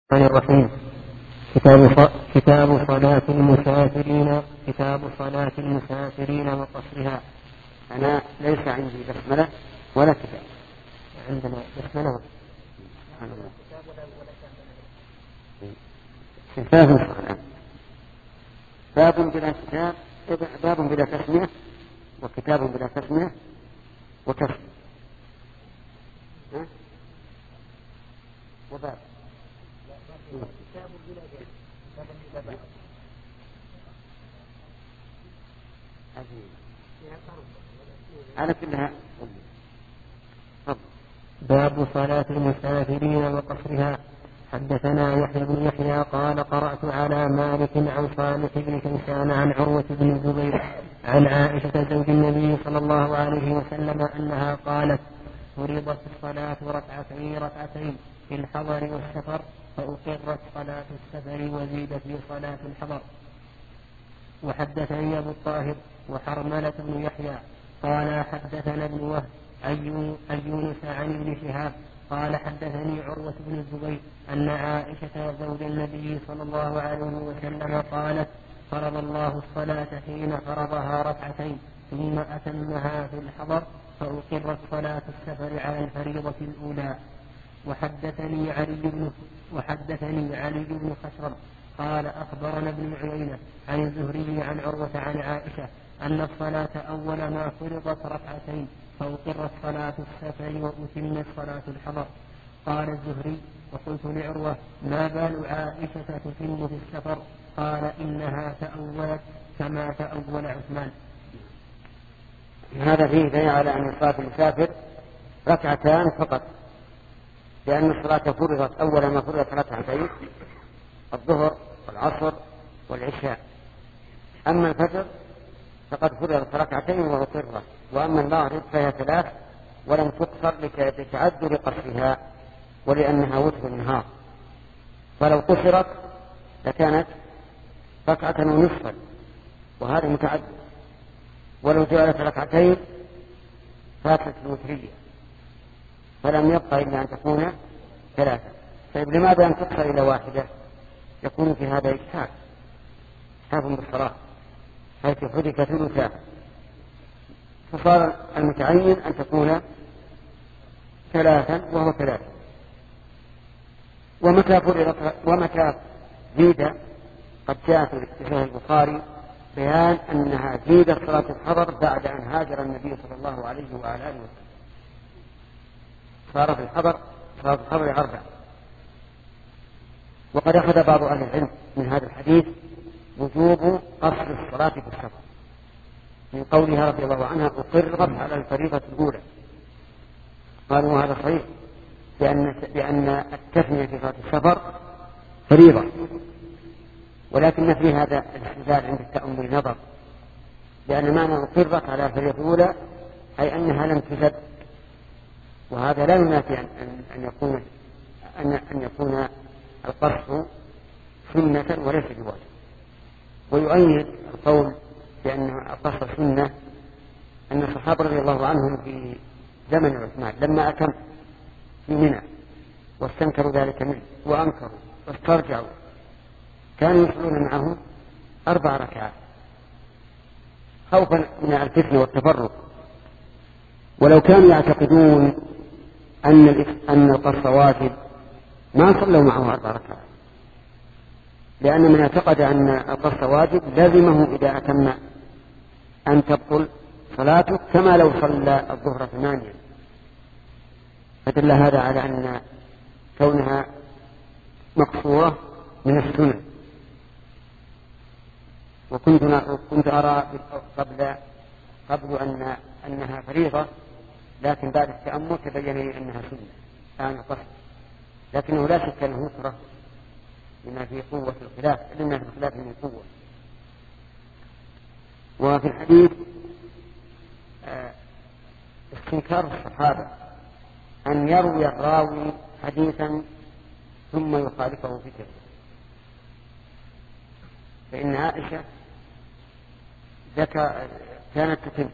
الرحمن الرحيم. كتاب صلاة المسافرين وقصرها. أنا ليس عندي بسملة ولا كتاب. عندنا بسملة. باب بلا كتاب، باب بلا تسمية، وكتاب بلا تسمية، وكسر، وباب. كتاب بلا كتاب. على كلها. باب صلاة المسافرين وقصرها. حدثنا يحيى بن يحيى قال قرأت على مالك عن صالح بن كيسان عن عروة بن الزبير عن عائشة زوج النبي صلى الله عليه وسلم أنها قالت: فرضت الصلاة ركعتين في الحضر والسفر، فأقرت صلاة السفر وزيد في صلاة الحضر. وحدثني أبو الطاهر وحرملة بن يحيى قال حدثنا ابن وهب أن يونس عن ابن شهاب قال حدثني عروة بن الزبير أن عائشة زوج النبي صلى الله عليه وسلم قالت: فرض الله الصلاة حين فرضها ركعتين ثم أتمها في الحضر، فأقرت صلاة السفر على الفريضة الأولى. وحدثني علي بن خشرم قال أخبرنا ابن عيينة عن الزهري عن عروة عن عائشة أن الصلاة أول ما فرضت ركعتين، فأقرت صلاة السفر وأتمت صلاة الحضر. قال الزهري: وقلت لعروة: ما بال عائشة تتم في السفر؟ قال: إنها تأولت كما تأول عثمان. هذا فيه دليل على أن صلاة المسافر ركعتان فقط، لأن الصلاة فرضت أول ما فرضت ركعتين: الظهر والعصر والعشاء. أما الفجر فقد فرضت ركعتين وأقرت، وأما المغرب فهي 3 ولم تقصر لتعذر قصرها ولأنها وتر النهار، فلو قصرت لكانت ركعة ونصفا وهذا متعذر، ولو جعلت ركعتين فاتت الوترية فلم يبقى إلا أن تكون 3. طيب لماذا لم تقصر إلى 1؟ يكون في هذا إجحاف بالصلاة حيث حرك ثلثا، فصار المتعين أن تكون 3 وهو 3. ومتى زيد قد جاء في صحيح البخاري بيان أنها زيدت صلاة الحضر بعد أن هاجر النبي صلى الله عليه وعلى آله وسلم، صار في الحضر صلاة الحضر 4. وقد أخذ بعض أهل العلم من هذا الحديث وجوب قصر الصلاة في السفر من قولها رضي الله عنها: أقرت على الفريضة الأولى. قالوا هذا صحيح بأن التثنية في صلاة السفر فريضة، ولكن في هذا الاستدلال عند التأمل نظر، لأن معنى أقرت على الفريضة الأولى أي أنها لم تزد، وهذا لا ينافي أن يكون القصر سنة وليس بواجب. ويؤيد القول بأن القصر سنة أن الصحابة رضي الله عنهم في زمن عثمان لما أتم في منى واستنكروا ذلك منه وأنكروا واسترجعوا كانوا يصلون معه 4 ركعات خوفا من الفتنة والتفرق. ولو كانوا يعتقدون أن القصر واجب ما صلوا معه 4 ركعات، لأن من اعتقد أن القصر واجب لازمه إذا أتم أن تبطل صلاته كما لو صلى الظهر 8. فدل هذا على أن كونها مقصورة من السنة. وكنت أرى قبل أنها فريضة، لكن بعد التأمل تبين لي أنها سنة آن القصر، لكنه لا شك أنه يكره لما في قوة الخلاف، لما في الخلاف من قوة. وفي الحديث استنكار الصحابة أن يروي الراوي حديثا ثم يخالفه فكره، فإن عائشة كانت تتم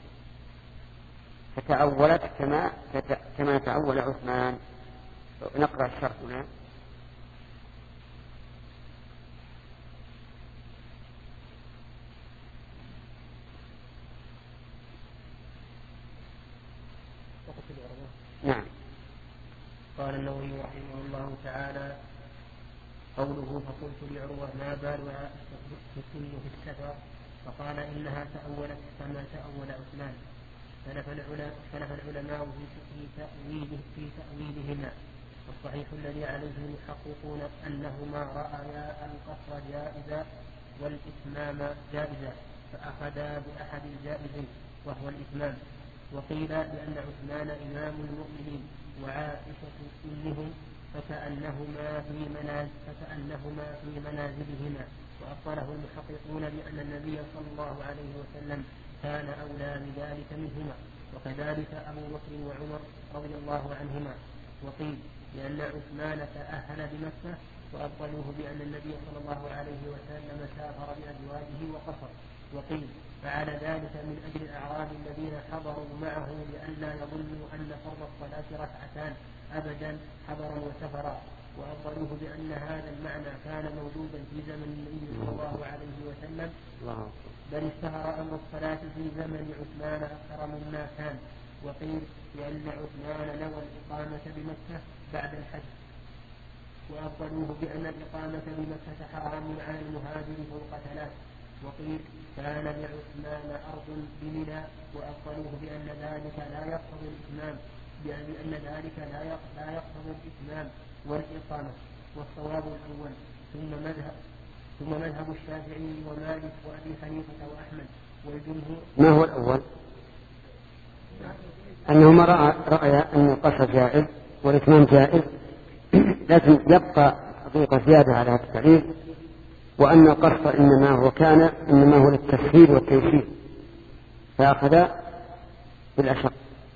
فتأولت كما تأول عثمان. نقرأ الشرح هنا. نعم. قال النووي رحمه الله تعالى: قوله فقلت لعروة ما بال عائشة تسن في السفر؟ فقال إنها تأولت كما تأول عثمان. اختلف العلماء في تأويلهما، والصحيح الذي عليه المحققون أنهما رأيا القصر جائزا والإتمام جائزا، فأخذا بأحد الجائزين وهو الإتمام. وقيل لأن عثمان إمام المؤمنين وعائشة أمهم فكأنهما في منازلهما. وأبطله المحققون بأن النبي صلى الله عليه وسلم كان أولى بذلك منهما، وكذلك أبو بكر وعمر رضي الله عنهما. وقيل لأن عثمان تأهل بمكة، وأبطلوه بأن النبي صلى الله عليه وسلم سافر بأزواجه وقصر. وقيل فعل ذلك من أجل الأعراب الذين حضروا معه لئلا يظنوا أن فرض الصلاة ركعتان أبدا حضرا وسفرا. وأبطلوه بأن هذا المعنى كان موجودا في زمن النبي صلى الله عليه وسلم، بل اشتهر أمر الصلاة في زمن عثمان أكثر مما كان. وقيل لأن عثمان نوى الإقامة بمكة بعد الحج. وأبطلوه بأن الإقامة بمكة حرام على المهاجر فوق 3. وقيل كان لعثمان أرض بمنى، وأبطلوه بأن ذلك لا يقتضي الإتمام، بأن ذلك لا يقتضي الإتمام والإقامة. والصواب الأول. ثم مذهب الشافعي ومالك وأبي حنيفة وأحمد والجمهور. ما هو الأول؟ أنهما رأي أن القصر جائز والإتمام جائز، لكن يبقى حقيقة زيادة على هذا التعليل، وأن القصر إنما هو للتسهيل والتيسير، فأخذ بالأشق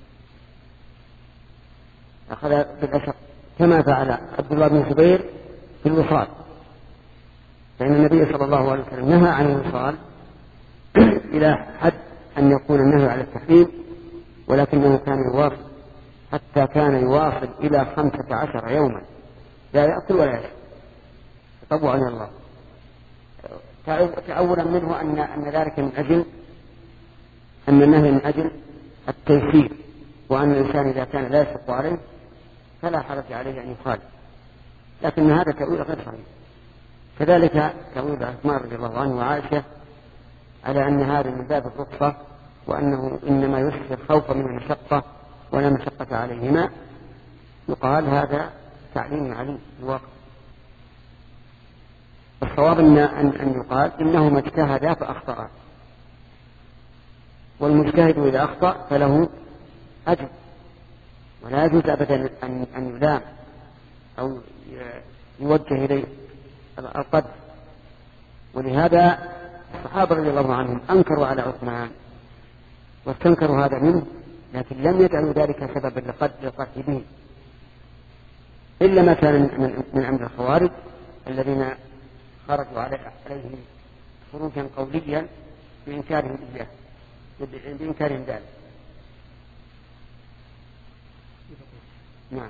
كما فعل عبد الله بن الزبير في الوصال، فإن النبي صلى الله عليه وسلم نهى عن الوصال إلى حد أن يكون النهي على التحريم، ولكنه كان يواصل حتى كان يواصل إلى 15 يوما لا يأكل ولا يشرب تطوعا إلى الله، تأولا منه أن ذلك من أجل أن النهي من أجل التيسير، وأن الإنسان إذا كان لا يشق عليه فلا حرج عليه أن يخالف، لكن هذا تأويل غير صحيح. كذلك تأويل عثمان رضي الله عنه وعائشة على أن هذا من باب الرخصة، وأنه إنما يسر خوفا من المشقة ولا مشقة عليهما، يقال هذا تعليم عليم في الواقع. الصواب أن يقال إنهما اجتهدا فأخطأا، والمجتهد إذا أخطأ فله أجر، ولا يجوز أبدا أن يلام أو يوجه إليه القدر. ولهذا الصحابة رضي الله عنهم أنكروا على عثمان واستنكروا هذا منه، لكن لم يجعلوا ذلك سببا للقتل به، إلا ما كان من أمر الخوارج الذين خرجوا عليه خروجا قوليا بإنكارهم إياه، بإنكارهم ذلك. نعم.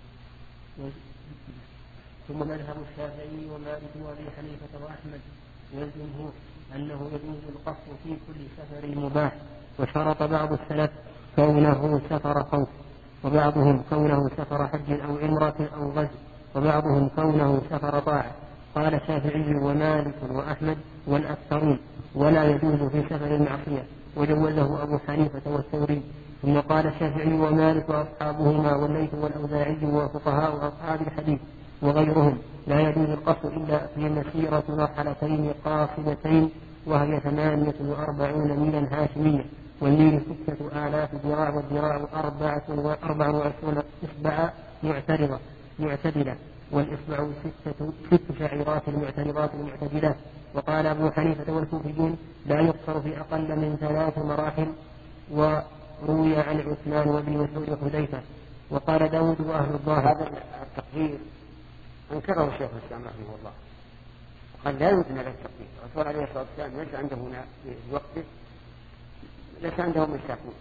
ثم مذهب الشافعي ومالك وأبي حنيفة وأحمد والجمهور أنه يجوز القصر في كل سفر مباح، وشرط بعض السلف كونه سفر خوف، وبعضهم كونه سفر حج أو عمرة أو غزو، وبعضهم كونه سفر طاعة. قال الشافعي ومالك وأحمد والأكثرون ولا يجوز في سفر المعصية، وجوزه أبو حنيفة والثوري. ثم قال الشافعي ومالك وأصحابهما والليث والأوزاعي وفقهاء أصحاب الحديث وغيرهم لا يجوز القصر إلا في مسيرة مرحلتين قاصدتين، وهي 48 ميلا هاشمية، والميل 6000 ذراع، والذراع 24 إصبع معتدلة، والإصبع 6 شعيرات المعترضات المعتدلات. وقال أبو حنيفة والكوفيون لا يقصر في أقل من 3 مراحل، وروي عن عثمان وابن مسعود وحذيفة. وقال داود وأهل الظاهر. هذا التقدير أنكره الشيخ الإسلام رحمه الله، قال لا يمكن هذا التقدير. الرسول عليه الصلاة والسلام ليس عنده هنا في وقته ليس عنده مشاكل.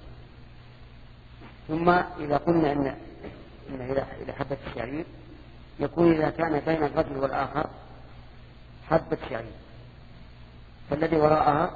ثم إذا قلنا إن إلى حبة الشعير يكون إذا كان بين الرجل والآخر حبة شعير، فالذي وراءها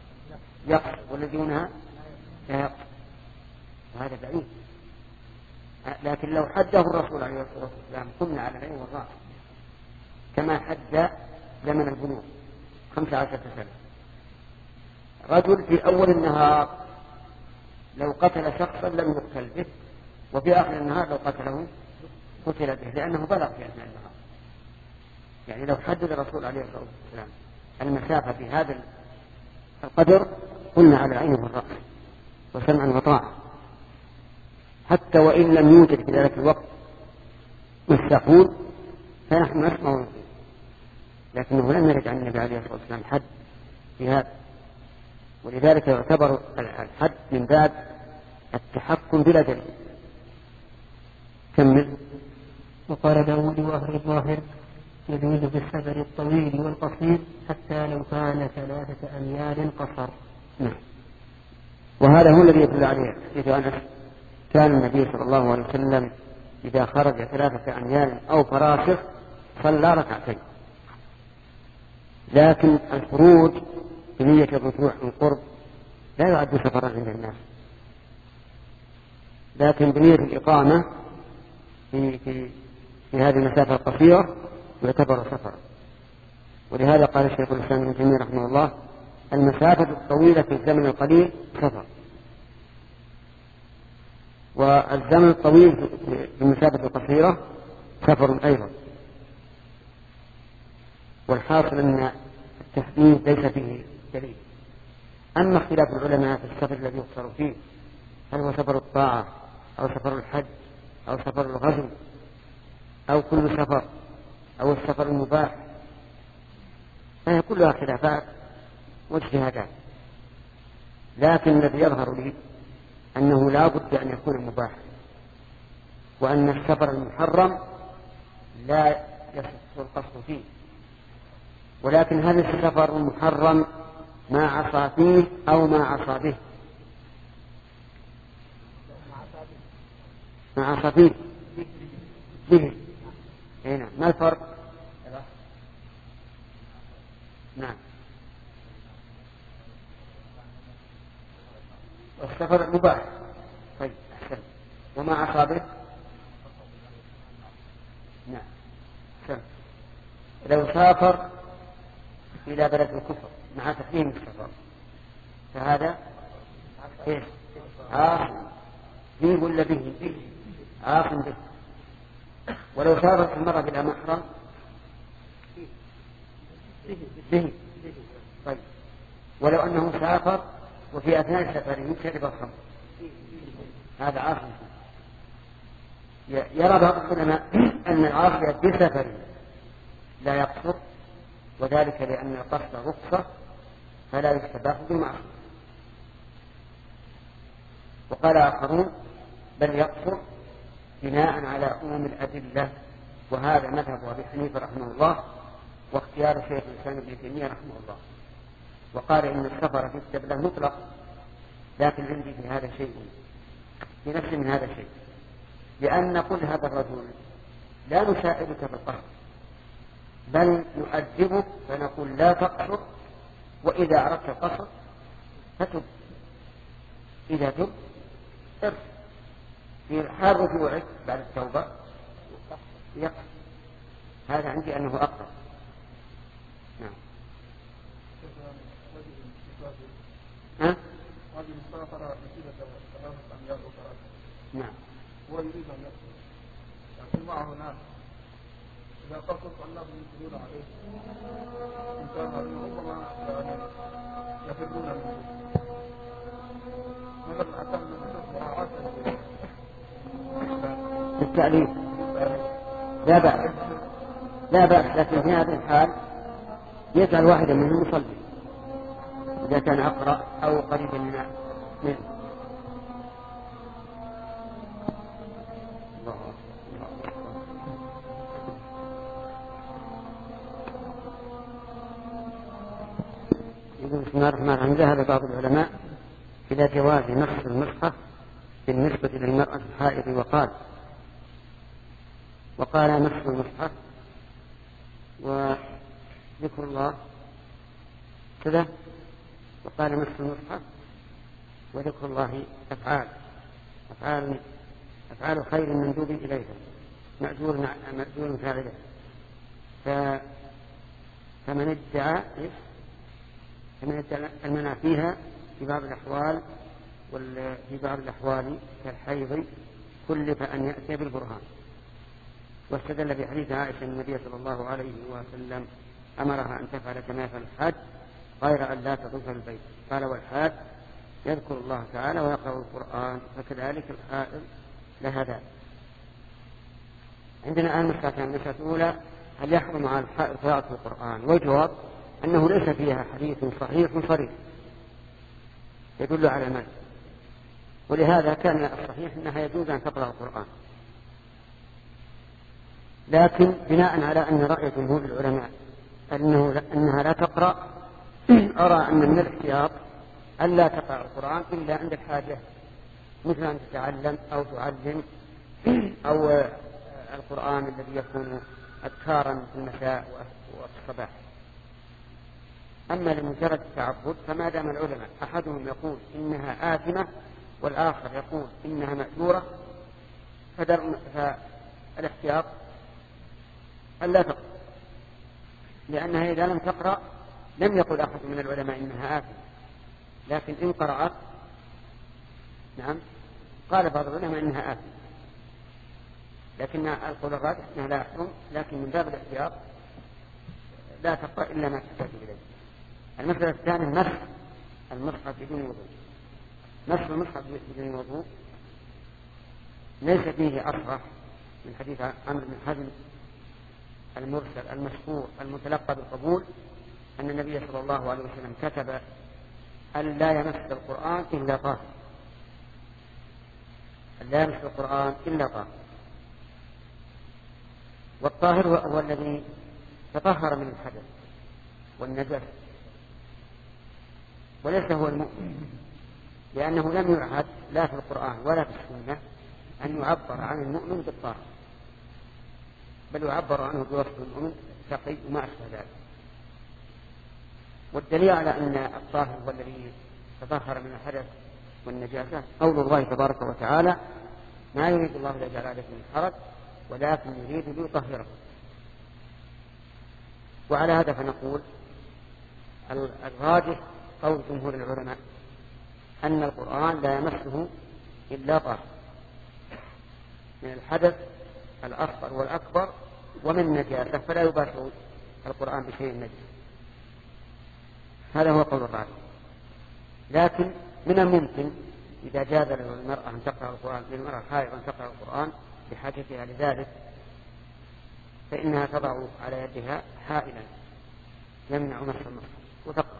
يقصر والذي دونها لا يقصر، وهذا بعيد. لكن لو حده الرسول عليه الصلاة والسلام قمنا على العين والرأس كما حد زمن البنوك 15 سنة. رجل في أول النهار لو قتل شخصا لم يقتل به، وفي آخر النهار لو قتله قتل به، لأنه بلغ في أثناء النهار. يعني لو حدد الرسول عليه الصلاة والسلام المسافة في هذا القدر قلنا على العين والرأس وسمعا وطاعة، حتى وإن لم يوجد في ذلك الوقت مساقون فنحن نسمع ونطيع، لكنه لم يرد عن النبي عليه الصلاة والسلام حد في هذا، ولذلك يعتبر الحد من باب التحكم بلا دليل. كمل. وقال داود وأهل الظاهر يجوز في السفر الطويل والقصير حتى لو كان 3 أميال قصر. نعم. وهذا هو الذي يدل عليه حديث أنس كان النبي صلى الله عليه وسلم إذا خرج 3 أميال أو فراسخ صلى ركعتين. لكن الخروج بنية الرجوع من قرب لا يعد سفرا عند الناس، لكن بنية الإقامة في هذه المسافة القصيرة يعتبر سفرا. ولهذا قال الشيخ الإسلام ابن تيمية رحمه الله المسافة الطويلة في الزمن القليل سفر، والزمن الطويل في المسافة القصيرة سفر أيضا. والحاصل أن التحديد ليس فيه دليل. أما اختلاف العلماء في السفر الذي يقصر فيه هل هو سفر الطاعة أو سفر الحج أو سفر الغزو أو كل سفر أو السفر المباح، فهي كلها خلافات واجتهادات، لكن الذي يظهر لي أنه لا بد أن يكون مباحا، وأن السفر المحرم لا يصح القصد فيه، ولكن هل السفر المحرم ما عصى فيه أو ما عصى به؟ ما عصى فيه به. هنا ما الفرق؟ نعم. والسفر المباح. طيب أحسن. وما عصى به؟ نعم أحسن. لو سافر إلى بلد الكفر مع تقديم السفر فهذا إيش؟ عاصم به ولا به؟ عاصم به. ولو سافر المرة بلا محرم به. طيب ولو أنه سافر وفي أثناء سفره شرب الخمر هذا عاصم. يرى بعض العلماء أن العاصي بسفر لا يقصر، وذلك لأن القصد رخصة فلا يستباح بالمعصية. وقال آخرون بل يقصر بناء على عموم الأدلة، وهذا مذهب أبي حنيفة رحمه الله واختيار شيخ الإسلام ابن تيمية رحمه الله. وقال إن السفر في السبلة مطلق، لكن عندي في هذا شيء، في نفس من هذا الشيء، لأن نقول هذا الرجل لا نساعدك في القصر بل نؤدبك فنقول لا تقصر، وإذا أردت القصر فتب، إذا تب ارجع في حال رجوعك بعد التوبة يقصر. هذا عندي أنه أقرب. نعم. ها؟ هذه المسافرة مسيرة 3 أميال أو 3. نعم. هو يريد أن يقصر، لكن معه ناس إذا قصر فالناس ينزلون عليه إن كان ربما يفرون منه. مثلا أتم من مراعاة بالتأليف لا بأس، لا بأس، لكن في هذه الحال يجعل واحدا منهم يصلي إذا كان أقرأ أو قريبا منه. بسم الله الرحمن الرحيم. ذهب بعض العلماء إلى جواز مسح المصحف بالنسبة للمرأة الحائض وقال مسح المصحف وذكر الله كذا، وقال مسح المصحف وذكر الله أفعال أفعال خير مندوب إليها مأجور فاعله. فمن ادعى المنع فيها في بعض الأحوال وفي بعض الأحوال كالحيض كلف أن يأتي بالبرهان. واستدل بحديث عائشة أن النبي صلى الله عليه وسلم أمرها أن تفعل كما يفعل الحاج غير أن لا تطوف البيت. قال والحاج يذكر الله تعالى ويقرأ القرآن فكذلك الحائض لها ذلك. عندنا الآن مسألتان. المسألة الأولى هل يحرم على الحائض قراءة القرآن؟ والجواب أنه ليس فيها حديث صحيح صريح يدل على المنع، ولهذا كان الصحيح أنها يجوز أن تقرأ القرآن. لكن بناء على أن رأي جمهور العلماء أنها لا تقرأ، أرى أن من الاحتياط أن لا تقرأ القرآن إلا عند الحاجة، مثل أن تتعلم أو تعلم أو القرآن الذي يكون أذكارا في المساء والصباح. أما لمجرد التعبد فما دام العلماء أحدهم يقول إنها آثمة والآخر يقول إنها مأجورة فالاحتياط ألا تقرأ، لأنها إذا لم تقرأ لم يقل أحد من العلماء إنها آثمة، لكن إن قرأت نعم قال بعض العلماء إنها آثمة، لكن القول الراجح أنها لا يحرم، لكن من باب الاحتياط لا تقرأ إلا ما تحتاج إليه. المسألة الثانية مسح المصحف بدون وضوء. مسح المصحف بدون وضوء ليس فيه أصرح من حديث عمرو بن حزم المرسل المشهور المتلقى بالقبول أن النبي صلى الله عليه وسلم كتب أن لا يمس القرآن إلا طاهر، أن لا يمس القرآن إلا طاهر. والطاهر هو الذي تطهر من الحدث والنجاسة، وليس هو المؤمن، لأنه لم يعهد لا في القرآن ولا في السنة أن يعبر عن المؤمن بالطاهر، بل يعبر عنه بوصف المؤمن تقي وما أشبه ذلك. والدليل على أن الطاهر هو الذي تطهر من الحدث والنجاسة قول الله تبارك وتعالى ما يريد الله ليجعل عليكم من حرج ولكن يريد ليطهركم. وعلى هذا فنقول الراجح قول جمهور العلماء أن القرآن لا يمسه إلا طاهر من الحدث الأصغر والأكبر ومن النجاسة، فلا يباشر القرآن بشيء نجس. هذا هو قول الراجح. لكن من الممكن إذا جاز للمرأة أن تقرأ القرآن، للمرأة الحائض أن تقرأ القرآن بحاجتها لذلك، فإنها تضع على يدها حائلا يمنع مس المصحف وتقرأ.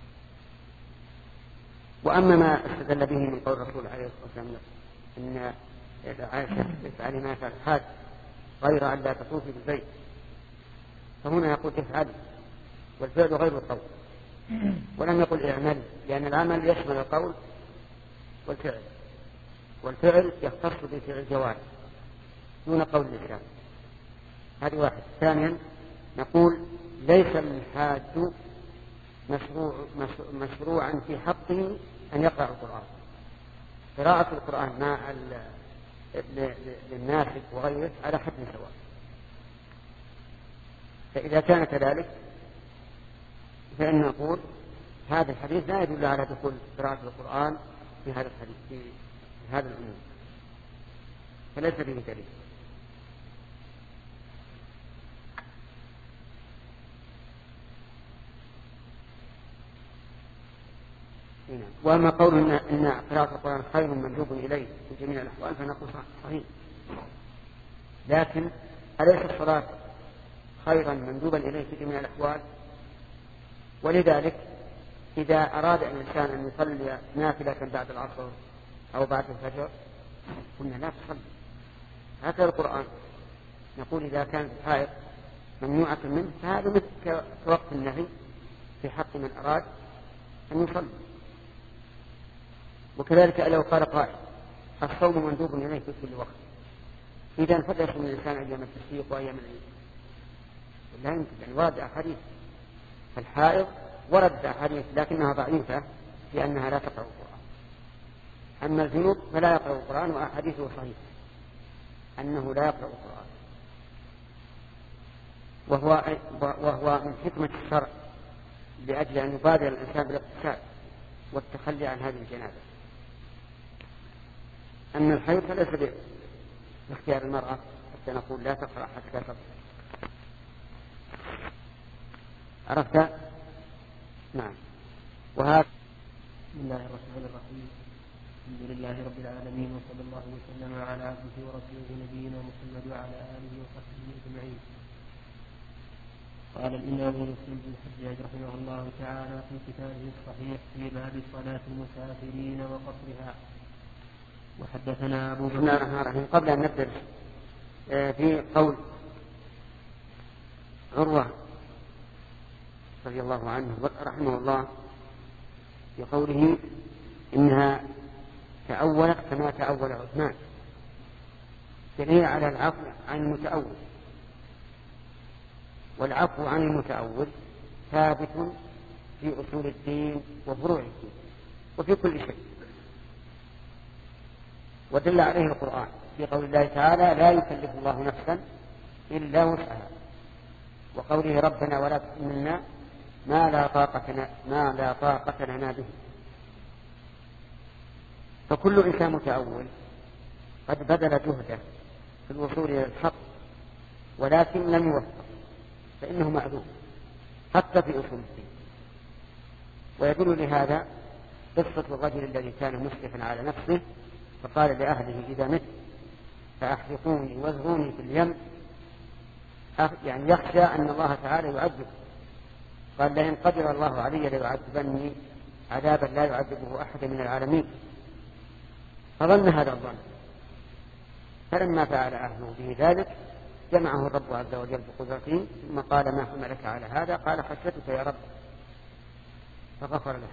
وأما ما استدل به من قول الرسول عليه الصلاة والسلام إن عائشة افعلي ما يفعل الحاج غير أن لا تطوفي بالبيت، فهنا يقول افعلي، والفعل غير القول، ولم يقل اعمل، لأن العمل يشمل القول والفعل، والفعل يختص بفعل الجوارح دون قول اللسان. هذه واحد. ثانيا نقول ليس الحاج مشروعا في حقه أن يقرأ القرآن. قراءة القرآن مع للناسك وغيره على حد سواء. فإذا كان كذلك فإن نقول هذا الحديث لا يدل على دخول قراءة القرآن في هذا الحديث في هذا العموم، فليس به دليل. وأما قولنا إن قراءة القرآن خير مندوب إليه في جميع الأحوال فنقول صحيح، لكن أليس الصلاة خيرا مندوبا إليه في جميع الأحوال؟ ولذلك إذا أراد الإنسان أن يصلي نافلة بعد العصر أو بعد الفجر قلنا لا تصلي، هكذا القرآن نقول إذا كانت الحائض ممنوعة منه فهذا مثل كوقت النهي في حق من أراد أن يصلي. وكذلك لو قال قائل الصوم مندوب إليه في كل وقت، إذا فليصوم الإنسان أيام التشريق وأيام العيد، لا يمكن أن ورد أحاديث. الحائض ورد أحاديث لكنها ضعيفة لأنها لا تقرأ القرآن، أما الجنوب فلا يقرأ القرآن وأحاديثه صحيحة. أنه لا يقرأ القرآن، وهو من حكمة الشرع لأجل أن يبادر الإنسان بالاغتسال والتخلي عن هذه الجنابة. أما الحيض فليس باختيار المرأة حتى نقول لا تقرأ حتى تطهر. عرفت؟ نعم. وهذا بسم الله الرحمن الرحيم. الحمد لله رب العالمين، وصلى الله وسلم على عبده ورسوله نبينا محمد وعلى آله وصحبه أجمعين. قال الإمام مسلم بن الحجاج رحمه الله تعالى في كتابه الصحيح في باب صلاة المسافرين وقصرها. وحدثنا أبو بكر. بسم الله الرحمن الرحيم. قبل أن نبدأ في قول عروة رضي الله عنه رحمه الله في قوله إنها تأولت كما تأول عثمان، دليل على العفو عن المتأول، والعفو عن المتأول ثابت في أصول الدين وفروع الدين وفي كل شيء، ودل عليه القرآن في قول الله تعالى لا يكلف الله نفسا إلا وسعها، وقوله ربنا ولا تحملنا ما لا طاقة لنا به. فكل إنسان متأول قد بذل جهده في الوصول إلى الحق ولكن لم يوفق، فإنه معذور حتى في أصول الدين. ويدل لهذا قصة الرجل الذي كان مسرفا على نفسه فقال لأهله إذا مت فأحرقوني وازروني في اليم، يعني يخشى أن الله تعالى يعذب. قال لئن قدر الله علي ليعذبني عذابا لا يعذبه أحد من العالمين. فظن هذا الظن، فلما فعل أهله به ذلك جمعه الرب عز وجل بقدرته، ثم قال ما حملك على هذا؟ قال خشيتك يا رب، فغفر له.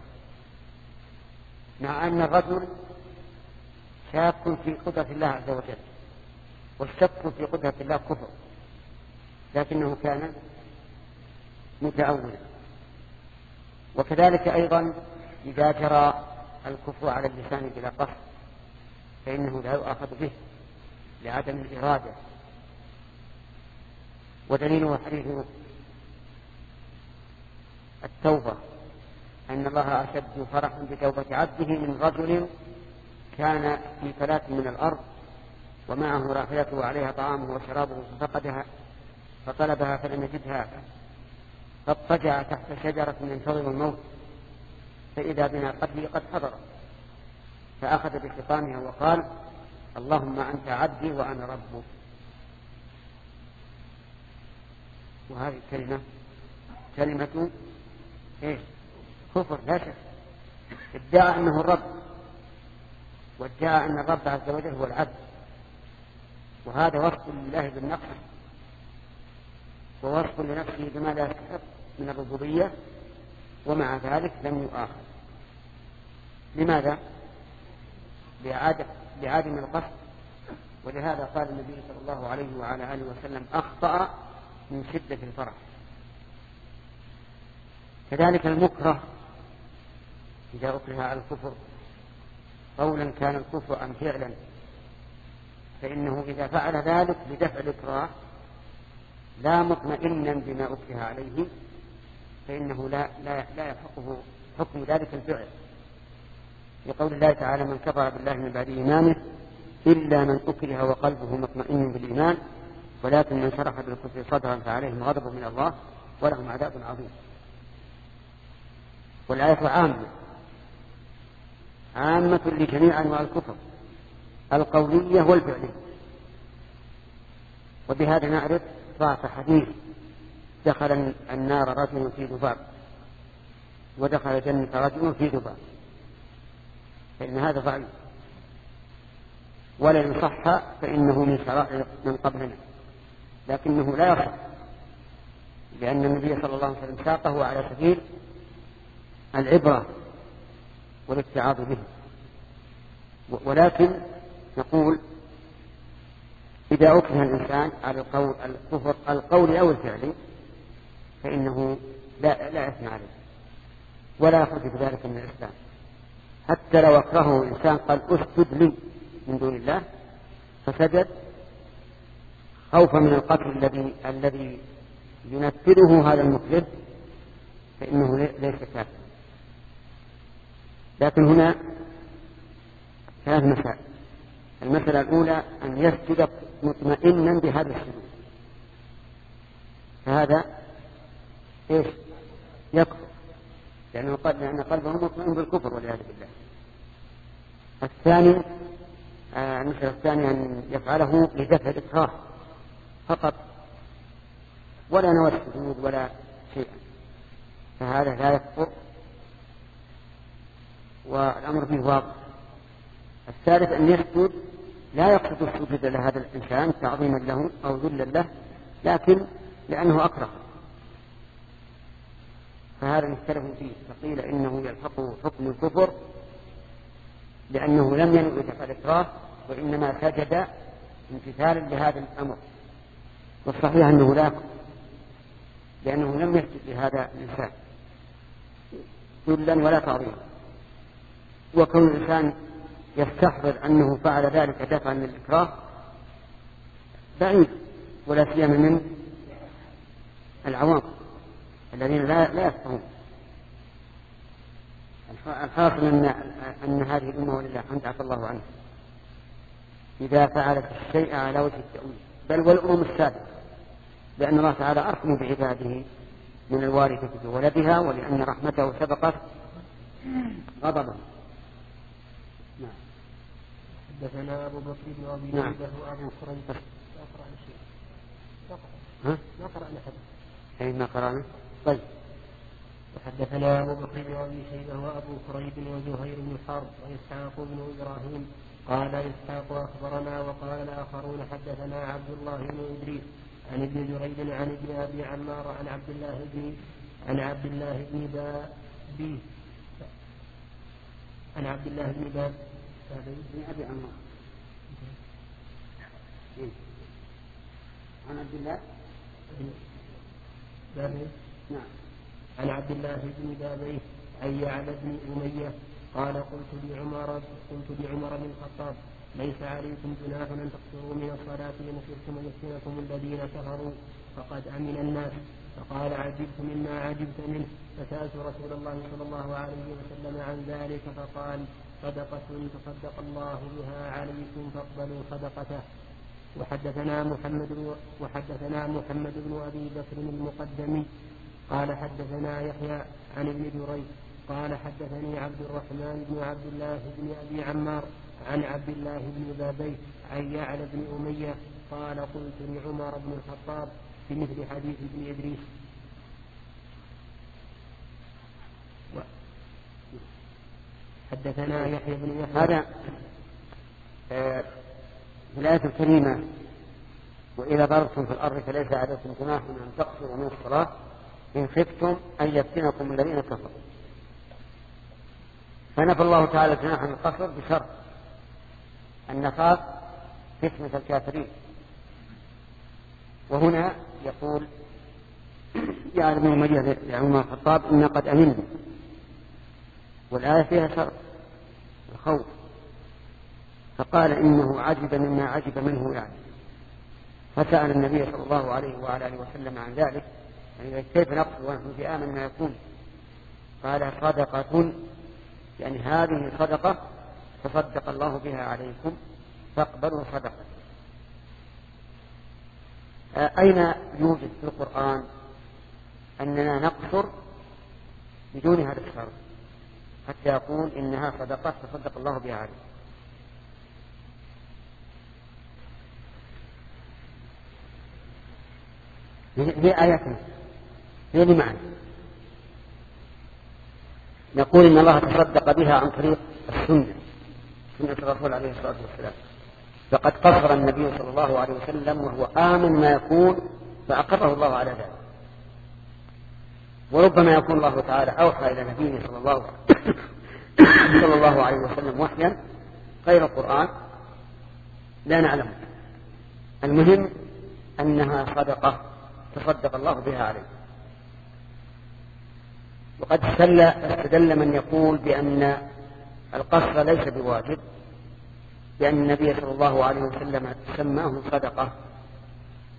مع أن الرجل شاك في قدرة الله عز وجل، والشك في قدرة الله كفر، لكنه كان متأولا. وكذلك أيضا إذا جرى الكفر على اللسان بلا قصد فإنه لا يؤاخذ به لعدم الإرادة. ودليله حديث التوبة أن الله أشد فرحا بتوبة عبده من رجل كان في فلاة من الأرض ومعه راحلته وعليها طعامه وشرابه ففقدها فطلبها فلم يجدها، فاضطجع تحت شجرة ينتظر الموت فإذا بناقته قد حضر، فأخذ بحطامها وقال اللهم أنت عبدي وأنا ربك. وهذه كلمة إيش؟ كفر لا شك. ادعى أنه الرب، وادعى أن الرب عز وجل هو العبد، وهذا وصف لله بالنقص ووصف لنفسه بما لا يستحق من الربوبية، ومع ذلك لم يؤاخذ. لماذا؟ لعدم القصد. ولهذا قال النبي صلى الله عليه وعلى آله وسلم أخطأ من شدة الفرح. كذلك المكره إذا أكره على الكفر قولا كان الكفر أم فعلا، فإنه إذا فعل ذلك بدفع الإكراه لا مطمئنا بما أكره عليه فإنه لا يحقه حكم ذلك الفعل، لقول الله تعالى من كفر بالله من بعد إيمانه إلا من أكره وقلبه مطمئن بالإيمان ولكن من شرح بالكفر صدرا فعليهم غضب من الله ولهم عذاب عظيم. والآية عامة لجميع أنواع الكفر القولية والفعلية. وبهذا نعرف ضعف حديث دخل النار رجل في ذباب ودخل الجنة رجل في ذباب، فإن هذا ضعيف، ولا يصح فإنه من شرائع من قبلنا، لكنه لا يصح لأن النبي صلى الله عليه وسلم ساقه على سبيل العبرة والاتعاظ به. ولكن نقول إذا أكره الإنسان على الكفر القول أو الفعل فإنه لا إثم عليه ولا يخرج بذلك من الإسلام، حتى لو أكرهه إنسان قال أسجد لي من دون الله فسجد خوفا من القتل الذي ينفذه هذا المفسد فإنه ليس كافر. لكن هنا ثلاث مسائل. المسألة الأولى أن يسجد مطمئنا بهذا السجود، فهذا إيش؟ يكفر، لأن قلبه مطمئن بالكفر والعياذ بالله. الثاني المسألة الثانية أن يفعله لدفع الإكراه فقط ولا نوى السجود ولا شيئا، فهذا لا يكفر والأمر فيه واضح. الثالث أن يسجد لا يقصد السجود لهذا الإنسان تعظيما له أو ذلا له، لكن لأنه أكره، فهذا مختلف فيه. فقيل إنه يلحقه حكم الكفر لأنه لم ينوي دفع الإكراه وإنما سجد امتثالا لهذا الأمر، والصحيح أنه لا يكفر لأنه لم يسجد لهذا الإنسان ذلا ولا تعظيما. وكون الإنسان يستحضر أنه فعل ذلك دفعا للإكراه بعيد، ولا سيما من العوام الذين لا يفقهون. الحاصل أن هذه الأمة ولله الحمد عفى الله عنه إذا فعلت الشيء على وجه التأويل، بل والأمم السابقة، لأن الله تعالى أرحم بعباده من الوارثة بولدها، ولأن رحمته سبقت غضبه. نعم. حدثنا أبو بكر بن أبي شيبة وأبو كريب. أقرأ شيء. ما قرأنا حدث. أي ما قرأنا. طيب. وحدثنا أبو بكر بن أبي شيبة وأبو كريب وزهير بن حرب وإسحاق بن إبراهيم. قال إسحاق أخبرنا، وقال الآخرون حدثنا عبد الله بن إدريس عن ابن جريج عن ابن أبي عمار عن عبد الله بن بابي عن عبد الله بن باب بن أبي عمار عن عبد الله بن بابي. نعم. عن عبد الله بن بابي عن يعلى بن أمية قال قلت لعمر بن الخطاب ليس عليكم جناح أن تقصروا من الصلاة إن خفتم أن يفتنكم الذين كفروا فقد أمن الناس. فقال عجبت مما عجبت منه، فسألت رسول الله صلى الله عليه وسلم عن ذلك فقال صدقة تصدق الله بها عليكم فاقبلوا صدقته. وحدثنا محمد بن أبي بكر المقدمي قال حدثنا يحيى عن ابن جريج قال حدثني عبد الرحمن بن عبد الله بن أبي عمار عن عبد الله بن بابي عن يعلى بن أمية قال قلت لعمر بن الخطاب بمثل حديث ابن إدريس. حدثنا يحيى بن يحيى. هذا في الآية الكريمة وإذا ضربتم في الأرض فليس عليكم جناح أن تقصروا من الصلاة إن خفتم أن يفتنكم الذين كفروا. فنفى الله تعالى جناح القصر بشرط أن نخاف فتنة الكافرين. وهنا يقول يا ابن أمية لعمر الخطاب إن قد أمنا، والآية فيها شرط الخوف، فقال إنه عجب مما عجب منه يعني، فسأل النبي صلى الله عليه وعلى آله وسلم عن ذلك، يعني كيف نقصر ونحن في آمن ما يكون؟ قال صدقة، يعني هذه صدقة تصدق الله بها عليكم فاقبلوا صدقة. أين يوجد في القرآن أننا نقصر بدون هذا الشرط حتى يقول إنها صدقة تصدق الله بها عليكم؟ هي آياتنا هي لمعنى نقول إن الله تصدق بها عن طريق سنة الرسول عليه الصلاة والسلام، فقد قصر النبي صلى الله عليه وسلم وهو آمن ما يكون فأقره الله على ذلك. وربما يكون الله تعالى أوحى إلى نبيه صلى الله عليه وسلم وحيا غير القرآن لا نعلمه. المهم أنها صدقة تصدق الله بها عليه. وقد استدل من يقول بأن القصر ليس بواجب بأن النبي صلى الله عليه وسلم سماه صدقة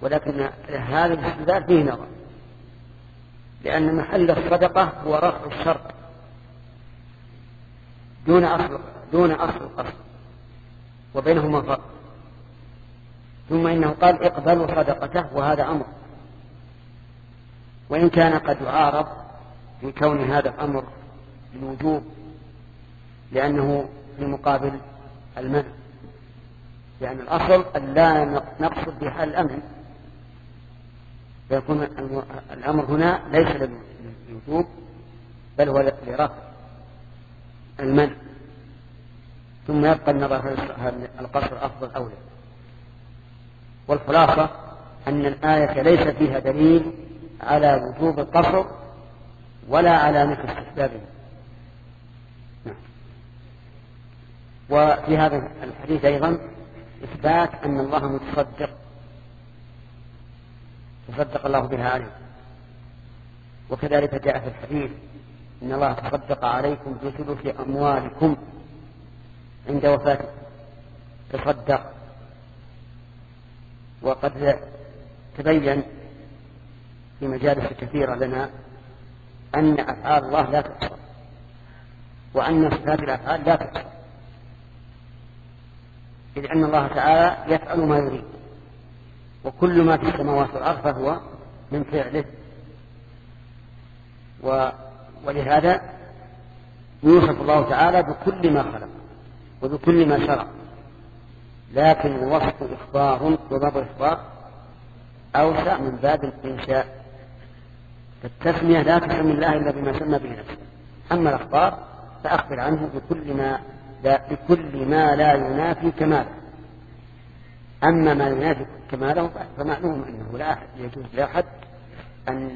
ولكن هذا الاستدلال فيه نظر، لأن محل الصدقة هو رفع الشرط دون أصل القصد، وبينهما فرق. ثم إنه قال اقبلوا صدقته، وهذا أمر، وإن كان قد يعارض في كون هذا الأمر بالوجوب، لأنه في مقابل المنع، لأن الأصل أن لا نقصد بحال الأمر، فيكون الأمر هنا ليس للوجوب بل هو لرفع المنع. ثم يبقى النظر هل القصر أفضل أو لا. والخلاصة أن الآية ليس فيها دليل على وجوب القصر ولا على نفي استحبابه. وفي هذا الحديث أيضا إثبات أن الله متصدق، تصدق الله بها عليه. وكذلك جاء في الحديث إن الله تصدق عليكم بثلث أموالكم عند وفاته، تصدق. وقد تبين في مجالس كثيرة لنا أن أفعال الله لا تحصى، وأن صفات الأفعال لا تحصى، إذ أن الله تعالى يفعل ما يريد، وكل ما في السماوات والأرض فهو من فعله. ولهذا يوصف الله تعالى بكل ما خلق وبكل ما شرع، لكن الوصف إخبار، وباب الإخبار أوسع من باب الإنشاء، فالتسمية لا تسمي الله إلا بما سمى به نفسه. أما الأخبار فأخبر عنه بكل ما لا ينافي كماله. أما ما ينافي كماله فمعلوم أنه لا يجوز لأحد أن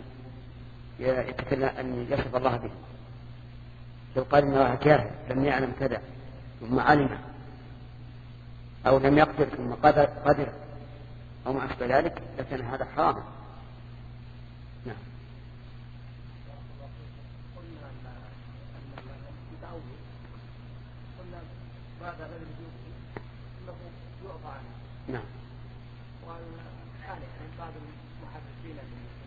يصف الله به. لو قال إن الله جاهل لم يعلم كذا ثم علم، أو لم يقدر ثم قدر، أو ما أشبه ذلك، لكن هذا حرام. نعم. نعم. والآن بعض المحدثين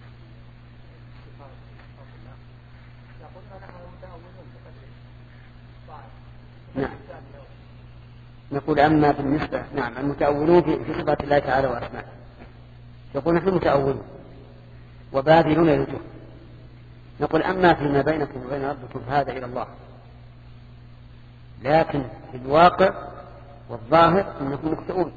يقولون نحن متأولون بقدر الصاعد. نعم. نقول أما بالنسبة المتأولون في صفات الله تعالى وأسمائه، يقول نحن متأولون وباذلون للجهد. نقول أما فيما بينكم وبين ربكم فهذا إلى الله، لكن في الواقع والظاهر أنكم مخطئون.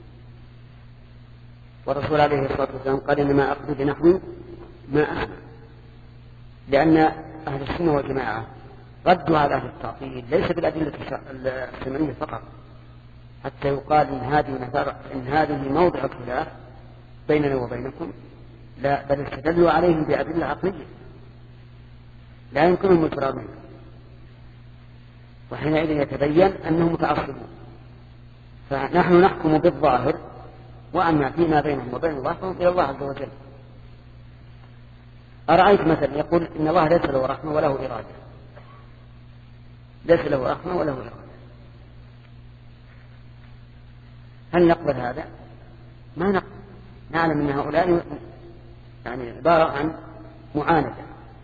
والرسول عليه الصلاة والسلام قال إنما أخذ بنحو ما أسمع، لأن أهل السنة والجماعة ردوا على أهل التعطيل ليس بالأدلة السمعية فقط، حتى يقال إن هذه موضع الخلاف بيننا وبينكم، لا بل استدلوا عليهم بأدلة عقلية لا يمكنهم الفرار منها، وحينئذ يتبين أنهم متعصبون. فنحن نحكم بالظاهر، وأما فيما بينهم وبين الله فهم إلى الله عز وجل. أرأيت مثلا يقول إن الله ليس له رحمة وله إرادة، ليس له رحمة وله إرادة، هل نقبل هذا؟ ما نقبل. نعلم أن هؤلاء عبارة عن معاندة،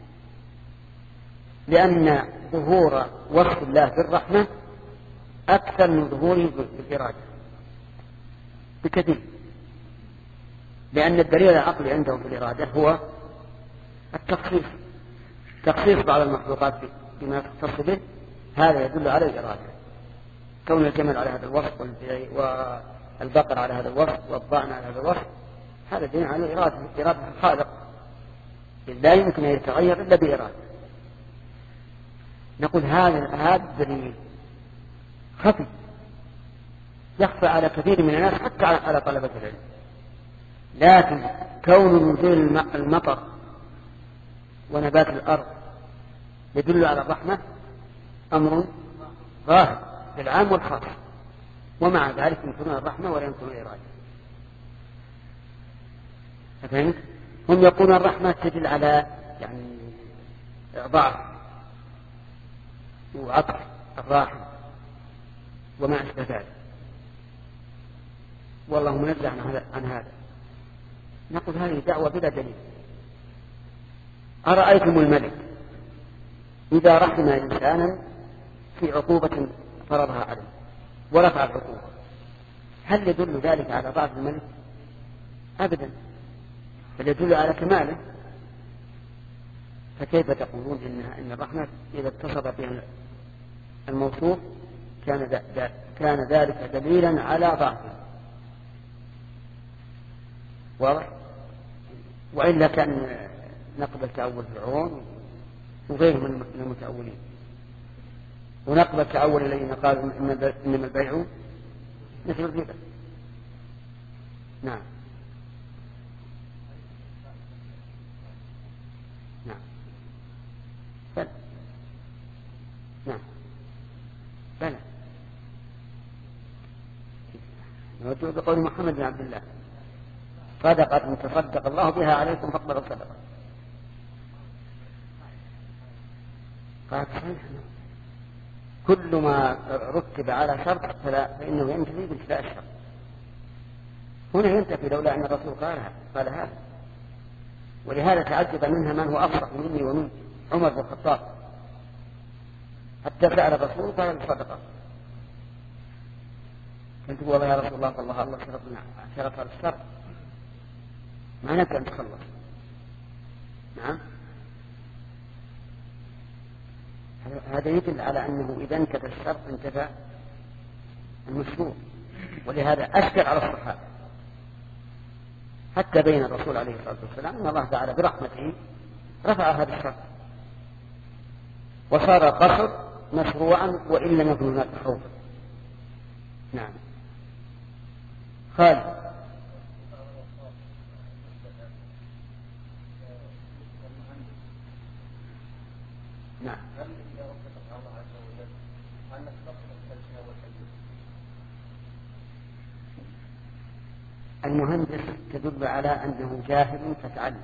لأن ظهور وصف الله بالرحمة أكثر من ظهوره بالإرادة بكثير، لأن الدليل العقلي عندهم في الإرادة هو التخصيص، تخصيص بعض المخلوقات بما يختص به، هذا يدل على الإرادة. كون الجمل على هذا الوصف والبقر على هذا الوصف والضأن على هذا الوصف، هذا دليل على إرادة الخالق، لا يمكن أن يتغير إلا بإرادة. نقول هذا الدليل خفي يخفى على كثير من الناس حتى على طلبة العلم، لكن كون نزول المطر ونبات الأرض يدل على الرحمة أمر ظاهر للعام والخاص، ومع ذلك يمكنون الرحمة ولا يمكنون الإرادة. فهمت؟ هم يقولون الرحمة تدل على ضعف وعطف الراحم وما أشبه ذلك، والله منزه عن هذا. نقول هذه دعوة بلا دليل. أرأيتم الملك إذا رحم إنسانا في عقوبة فرضها عليه ورفع العقوبة، هل يدل ذلك على ضعف الملك؟ أبدا، بل يدل على كماله. فكيف تقولون إن الرحمة إذا اتصف بها الموصوف كان ذلك دليلا على ضعفه؟ واضح؟ وإلا كان نقبل تأول فرعون وغيره من المتأولين، ونقبل تأول الذين قالوا إنما البيع مثل الربا. نعم نعم بلى نعم بلى نوجه بقول محمد بن عبد الله صدقة تصدق الله بها عليكم فاقبلوا الصدقة. قال كل ما رتب على شرط فإنه ينتفي بانتفاء الشرط. هنا ينتفي لولا أن الرسول قال هذا. ولهذا تعجب منها من هو أفصح مني ومن عمر بن الخطاب، حتى سأل الرسول قال الصدقة. كنت والله يا رسول الله الله شرط على الشرط ما نبدأ أن تخلص. نعم هذا يدل على أنه إذا انتفى الشرط انتفى المشروع، ولهذا أشكر على الصحابة حتى بين الرسول عليه الصلاة والسلام أن الله تعالى برحمته رفع هذا الشرط وصار القصر مشروعا وإن لم يكن هناك خوف. نعم خالد. نعم المهندس تدل على أنه جاهل فتعلم،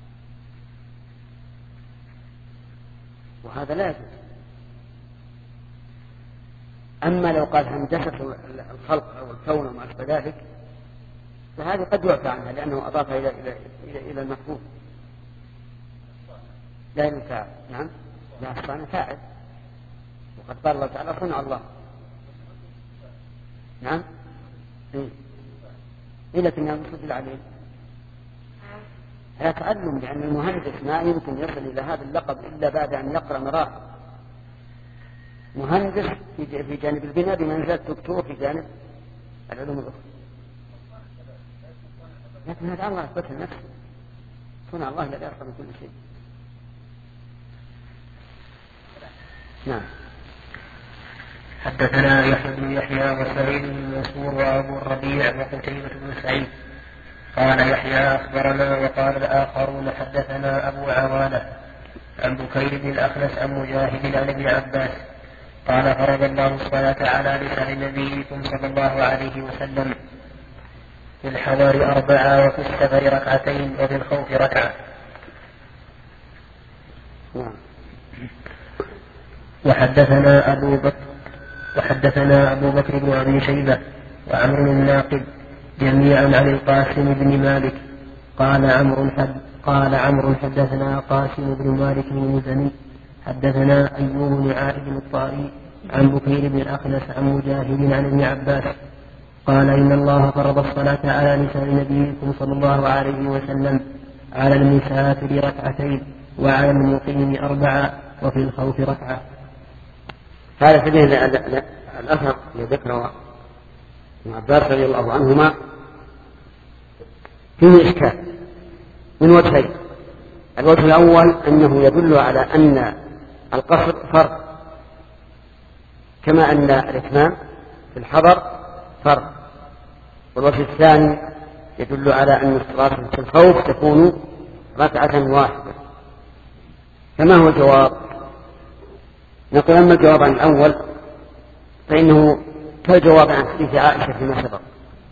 وهذا لا يجوز. أما لو قال هندسة الخلق أو الكون وما أشبه ذلك فهذه قد يعفى عنها لأنه أضاف إلى المفهوم لا ينفع. نعم لا الصانع فاعل، وقد قال الله تعالى صنع الله. نعم لكنها مستدل عليه هذا تعلم، لأن المهندس ما يمكن يصل إلى هذا اللقب إلا بعد أن يقرأ مراحل. مهندس في جانب البناء بمنزلة دكتور في جانب العلوم الأخرى، لكن هذا الله أثبت نفسه صنع الله الذي أصل من كل شيء. نعم حدثنا يحيى بن يحيى وسعيد بن منصور وابو الربيع وقتيبة بن سعيد قال يحيى اخبرنا وقال الاخرون حدثنا ابو عوانة عن بكير بن الاخنس عن مجاهد عن ابن عباس قال فرض الله الصلاة على لسان نبيكم صلى الله عليه وسلم في الحضر 4 وفي السفر 2 وفي الخوف 1. وحدثنا أبو بكر بن أبي شيبة وعمرو الناقد جميعا عن القاسم بن مالك قال عمرو حدثنا قاسم بن مالك المزني حدثنا أيوب بن عائد الطائي عن بكير بن الأخنس عن مجاهد عن ابن عباس قال إن الله فرض الصلاة على لسان نبيكم صلى الله عليه وسلم على المسافر 2 وعلى المقيم 4 وفي الخوف 1. هذا سبيل الأثر الذي ذكره ابن عباس رضي الله عنهما فيه إشكال من وجهين. الوجه الأول أنه يدل على أن القصر فرض كما أن الإتمام في الحضر فرض، والوجه الثاني يدل على أن الصلاة في الخوف تكون 1 فما هو الجواب؟ نقول أما الجواب عن الأول فإنه كالجواب عن حديث عائشة فيما سبق،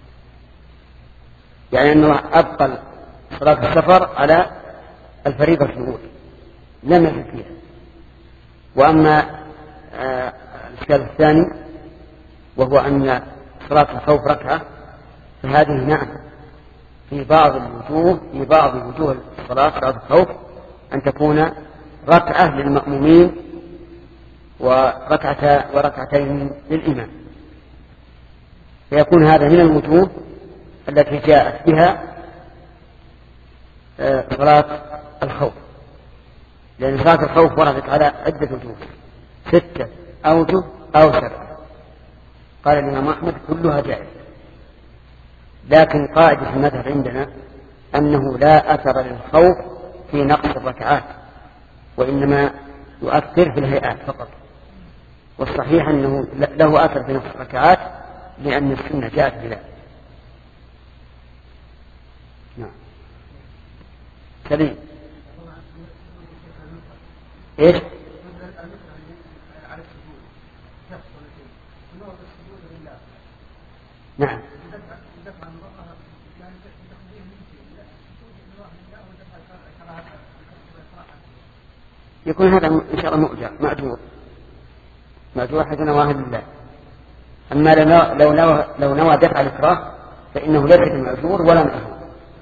يعني أنه أبقى صلاة السفر على الفريضة الأولى لم يزل فيها. وأما الإشكال الثاني وهو أن صلاة الخوف 1 فهذه نعم في بعض وجوه الصلاة صلاة الخوف أن تكون ركعة للمأمومين وركعتين للإمام، فيكون هذا من الوجوه التي جاءت بها صلاة الخوف، لأن صلاة الخوف وردت على عدة وجوه 6 أوجه أو 7، قال الإمام أحمد كلها جائزة، لكن قاعدة المذهب عندنا أنه لا أثر للخوف في نقص الركعات، وإنما يؤثر في الهيئات فقط، والصحيح أنه له أثر في نقص الركعات لأن السنة جاءت بذلك. نعم. سليم. إيش؟ نعم. يكون هذا إن شاء الله مأجور حتى نواه لله. أما لو نوى دفع الإكراه فإنه ليس بمأجور ولا مأجور.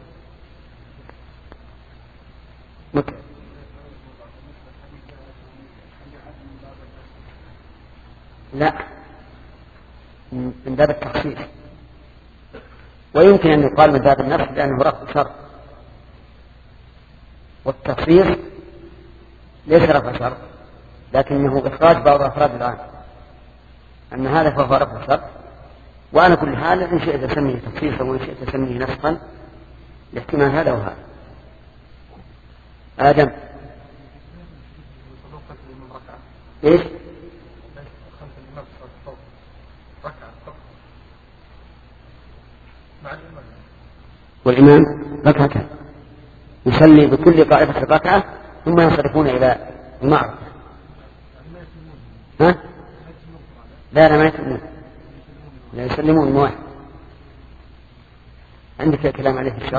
لا، من باب التخصيص، ويمكن أن يقال من باب النفس لأنه رفع شر، والتخصيص ليس رفع شر لكنه إخراج بعض أفراد العام، أما هذا فهو رفع شر. وأنا كل حال إن شئت أسميه تخصيصا وإن شئت أسميه نسخا لاحتمال هذا وهذا. آدم. إيش؟ والإمام ركعتان يصلي بكل طائفة ركعة ثم ينصرفون إلى المعركة. ها؟ لا ما يسلمون، لا يسلمون واحد. عندك كلام عليه في الشرح؟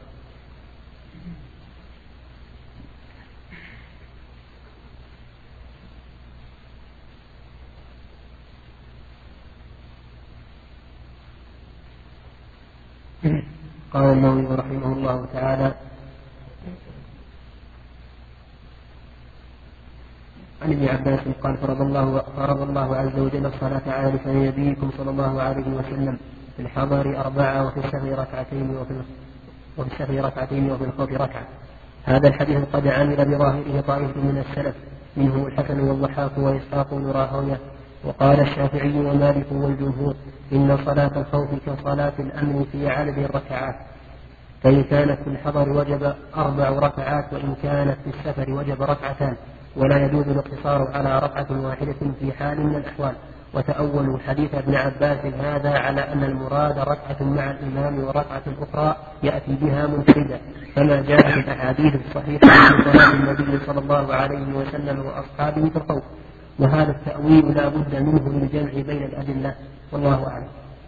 قال النووي رحمه الله تعالى: عن ابن عباس قال: فرض الله عز وجل الصلاة على لسان نبيكم صلى الله عليه وسلم في الحضر 4 وفي السفر ركعتين وفي الخوف ركعة. هذا الحديث قد عمل بظاهره طائفة من السلف منهم الحسن والضحاك وإسحاق بن راهويه، وقال الشافعي ومالك والجمهور إن صلاة الخوف كصلاة الأمن في عدد الركعات، فإن كانت في الحضر وجب 4 ركعات، وإن كانت في السفر وجب 2 ركعات، ولا يجوز الاقتصار على ركعة واحدة في حال من الأحوال. وتأولوا حديث ابن عباس هذا على أن المراد ركعة مع الإمام وركعة أخرى يأتي بها منفردة، كما جاء في الأحاديث الصحيحة من صلاة النبي صلى الله عليه وسلم وأصحابه في الخوف، وهذا التأويل لا بد منه للجمع بين الأدلة، والله أعلم.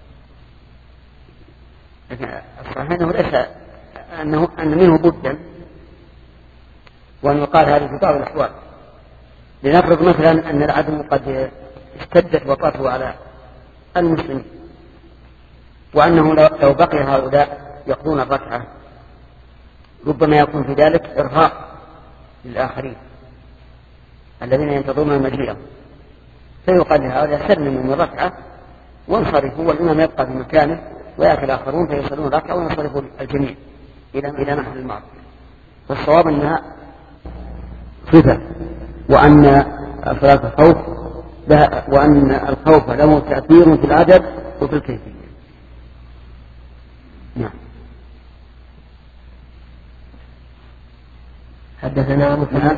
الصحيح أنه ليس أن منه بدا، وأن يقال هذه في بعض الأحوال. لنفرض مثلا أن العدو قد اشتدت وطأته على المسلمين، وأنه لو بقي هؤلاء يقضون الركعة ربما يكون في ذلك إرهاق للآخرين الذين ينتظرون مجيئهم، فيقال لهؤلاء سلموا من الركعة وانصرفوا، والإمام يبقى في مكانه ويأتي الآخرون فيصلون الركعة وينصرفوا الجميع إلى محل المعركة. والصواب أنها صفة، وأن صلاة الخوف وأن الخوف له تأثير في العدد وفي الكيفية. نعم. حدثنا محمد.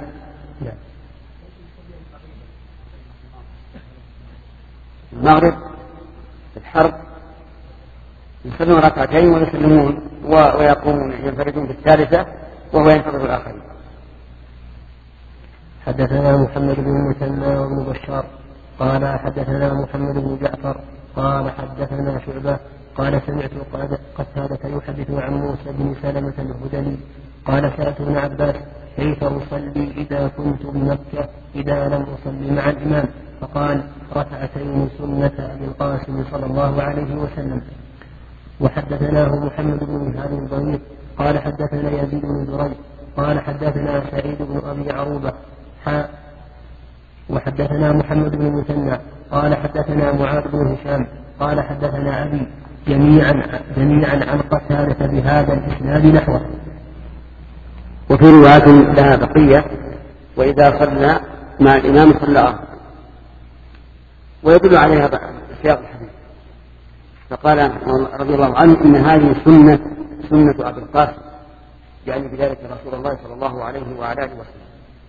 المغرب في الحرب يصلون 2 ركعتين ويسلمون ويقومون ينفردون بالثالثة وهو ينتظر الآخرين. حدثنا محمد بن المثنى وابن بشار قال حدثنا محمد بن جعفر قال حدثنا شعبة قال سمعت قتادة يحدث عن موسى بن سلمة الهذلي قال سألت ابن عباس: كيف أصلي إذا كنت بمكة إذا لم أصلي مع الإمام؟ فقال: 2 ركعتين سنة أبي القاسم صلى الله عليه وسلم. وحدثناه محمد بن منهال الضرير قال حدثنا يزيد بن زريع قال حدثنا سعيد بن أبي عروبة وحدثنا محمد بن المثنى قال حدثنا معاذ بن هشام قال حدثنا أبي جميعا عن قتادة بهذا الإسناد نحوه. وفي رواية لها بقية وإذا صلى مع الإمام صلى أربعا، ويدل عليها سياق الحديث. فقال رضي الله عنه إن هذه سنة أبي القاسم، يعني بذلك رسول الله صلى الله عليه وعلى آله وسلم.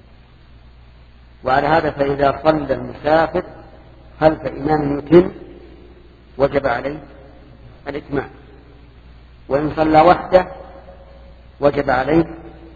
وعلى هذا فإذا صلى المسافر خلف إمام يتم وجب عليه الإتمام، وإن صلى وحده وجب عليه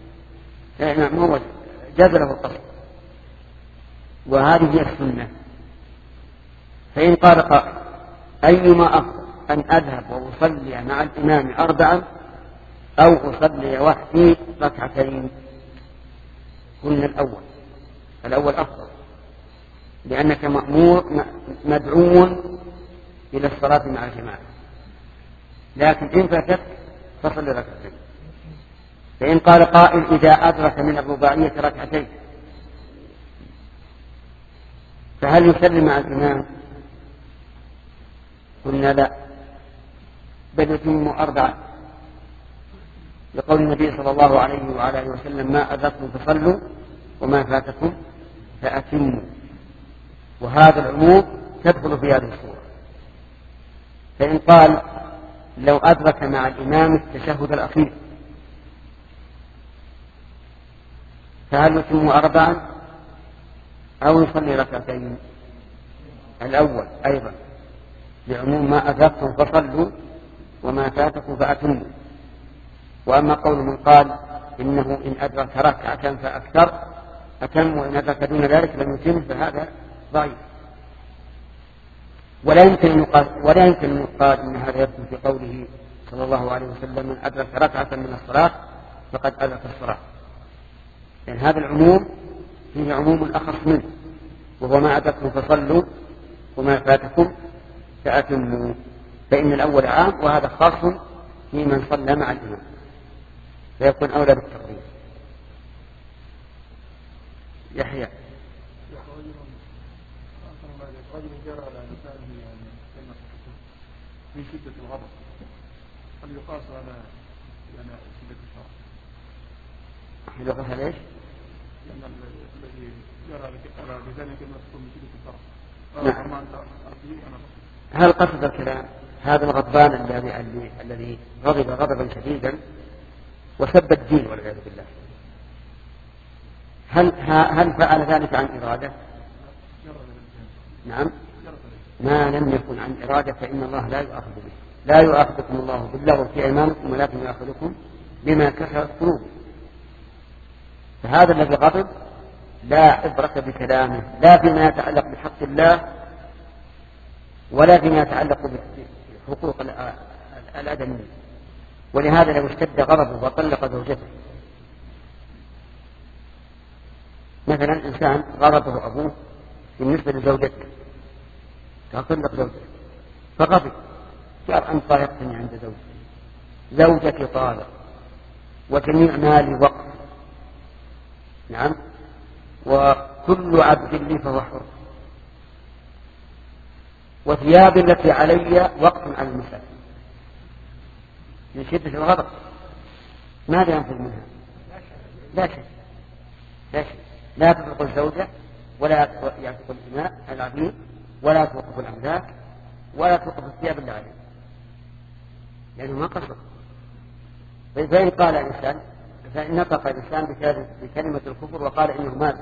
جاز له القصر. وهذه هي السنة. فإن قال قائل أيما أفضل أن أذهب وأصلي مع الإمام أربعا أو أصلي وحدي ركعتين؟ قلنا الأول أفضل، لأنك مأمور مدعو إلى الصلاة مع الجماعة. لكن إن فاتت فصل ركعتين. فإن قال قائل إذا أدرك من الرباعية ركعتين فهل يسلم مع الإمام؟ قلنا لا، بل يتم أربعا، لقول النبي صلى الله عليه وعلى آله وسلم ما أدركتم فصلوا وما فاتكم فأتموا. وهذا العموم تدخل في هذه الصورة. فإن قال لو أدرك مع الإمام التشهد الأخير فهل يتم أربعا أو يصلي ركعتين؟ الأول أيضا، لعموم ما أدركتم فصلوا وما فاتكم فأتموا. وأما قول من قال إنه إن أدرك ركعة فأكثر أتم، وإن أدرك دون ذلك لم يتم، فهذا ضعيف. ولا يمكن أن يقال إن هذا يدخل في قوله صلى الله عليه وسلم من أدرك ركعة من الصلاة فقد أدرك الصلاة، لأن هذا العموم فيه عموم أخص منه، وهو ما أدركتم فصلوا وما فاتكم فأتموا. فإن الأول عام وهذا خاص في من صلى مع الإمام، فيكون أولى بالتقديم. يحيى رجل جرى على لسانه من شدة الغضب، هل يقاس على شدة الشرع؟ هل يقاس على ايش؟ لأن الذي جرى على لسانه كلمة تكون من شدة الشرع. نعم. هل قصد الكلام هذا الغضبان الذي غضب غضبا شديدا وسب الدين والعياذ بالله، هل فعل ذلك عن إرادة؟ نعم، ما لم يكن عن إرادة فإن الله لا يؤاخذ به. لا يؤاخذكم الله باللغو في أيمانكم ولكن يؤاخذكم بما كسبت قلوبكم. فهذا الذي غضب لا عبرة بكلامه، لا فيما يتعلق بحق الله ولا فيما يتعلق بحقوق الآدميين. ولهذا لو اشتد غضبه وطلق زوجته، مثلا إنسان غضبه أبوه بالنسبة لزوجته فطلق زوجته فغضب، قال أنت طالقتني عند زوجتي طالق وجميع مالي وقف، نعم، وكل عبد لي فهو حر، وثياب التي علي وقف على المساء. من شدة الغضب ماذا ينفذ منها؟ لا شيء. لا تطلق الزوجة ولا يعتق الإماء العبيد ولا توقف الأملاك ولا توقف الثياب اللي عليه، لأنه ما قصر. فإن قال الإنسان، فإن نطق الإنسان بكلمة الكفر وقال إنه مال،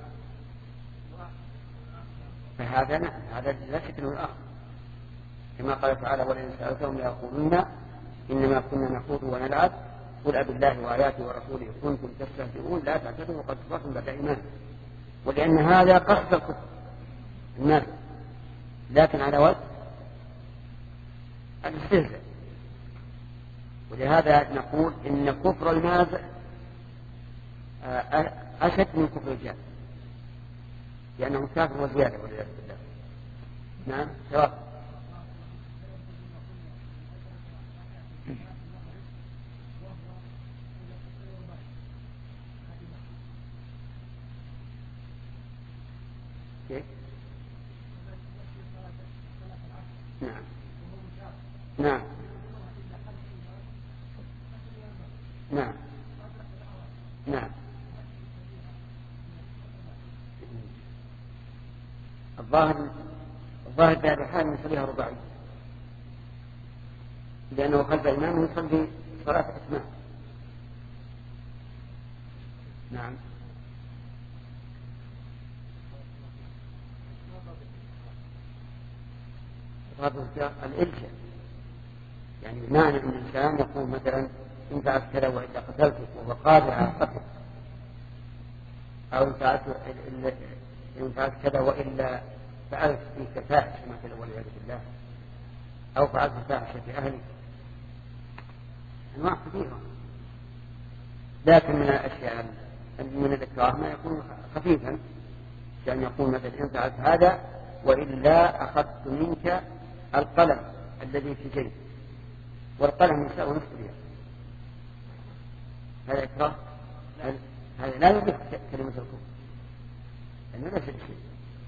فهذا نعم، هذا لا شك أنه الآخر، كما قال تعالى ولئن سألتهم ليقولن إنما كنا نخوض ونلعب قل أبالله وآياته ورسوله كنتم تستهزئون لا تعتذروا وقد كفرتم بعد إيمانكم. ولأن هذا قصد الكفر الناس، لكن على وجه الاستهزاء. ولهذا نقول إن كفر المازح أشد من كفر الجاهل، لأنه كافر وزيادة والعياذ بالله. نعم سواء. كيف؟ نعم نعم نعم نعم. الظاهر في هذا الحال نصليها رباعية، لأنه خلف الإمام يصلي صلاة إتمام. نعم. الإلشاء يعني بمعنى أن الإنسان يقول مثلا إن فعلت كذا وإلا قتلتك وهو قادر على القتل، أو إن فعلت كذا وإلا فعلت فيك فاحشة مثلا والعياذ بالله، أو فعلت فاحشة في أهلك، أنواع كثيرة. لكن من الأشياء من الإكراه ما يكون خفيفا، كأن يقول مثلا إن فعلت هذا وإلا أخذت منك القلم الذي في جيبك، والقلم يساوي نصف ريال. هذا إكراه، هذا لا يملك كلمة الكفر لأنه ليس بشيء.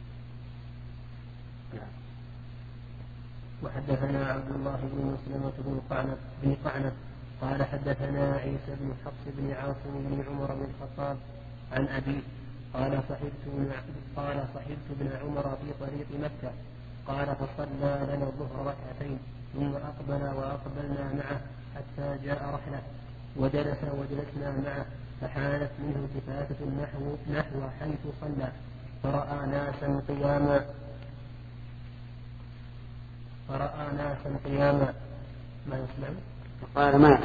وحدثنا عبد الله بن مسلمة بن قعنب قال حدثنا عيسى بن حفص بن عاصم بن عمر بن الخطاب عن أبيه قال صحبت ابن عمر في طريق مكة قال فصلى لنا الظهر ركعتين ثم أقبل وأقبلنا معه حتى جاء رحلة وجلس وجلسنا معه فحانت منه التفاتة نحو حيث صلى فرأى ناسا قياما ما يسمع فقال ما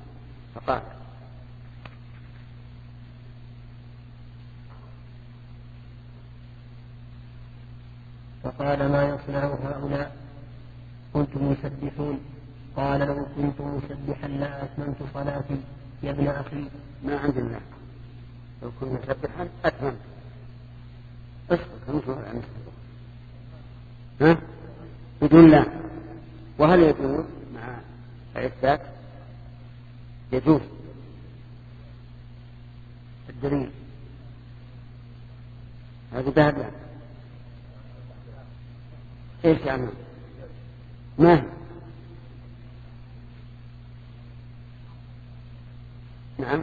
فقال ما يصنع هؤلاء كنتم مسبحون قال لو كنت مسبحا لا أتممت صلاتي يا ابن أخي. ما عندنا لو كنت مسبحا أتممت بدون لا. وهل يجوز مع الإثبات؟ يجوز. الدليل هذا ذهب يعني. ايش يعني؟ ما هي؟ نعم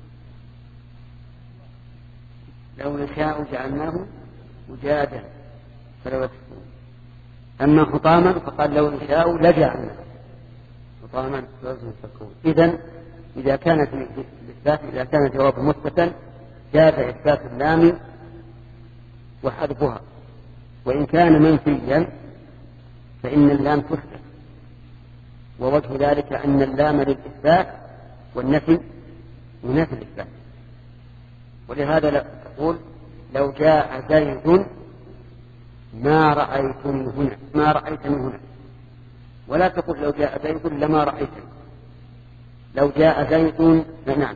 لو نشاء جعلناه وجادا فلو يكفرون. أما حطاما فقال لو نشاء لجعلناه حطاما فلو يكفرون. إذا كانت الإثبات إذا كان جواب مثبتا جاز إثبات اللام وحذفها، وإن كان منفيا فإن اللام تثبت، ووجه ذلك أن اللام للإثبات والنفي ينافي الإثبات. ولهذا تقول لو جاء زيد ما رأيتني هنا، ولا تقول لو جاء زيد لما رأيتني. لو جاء زيد نعم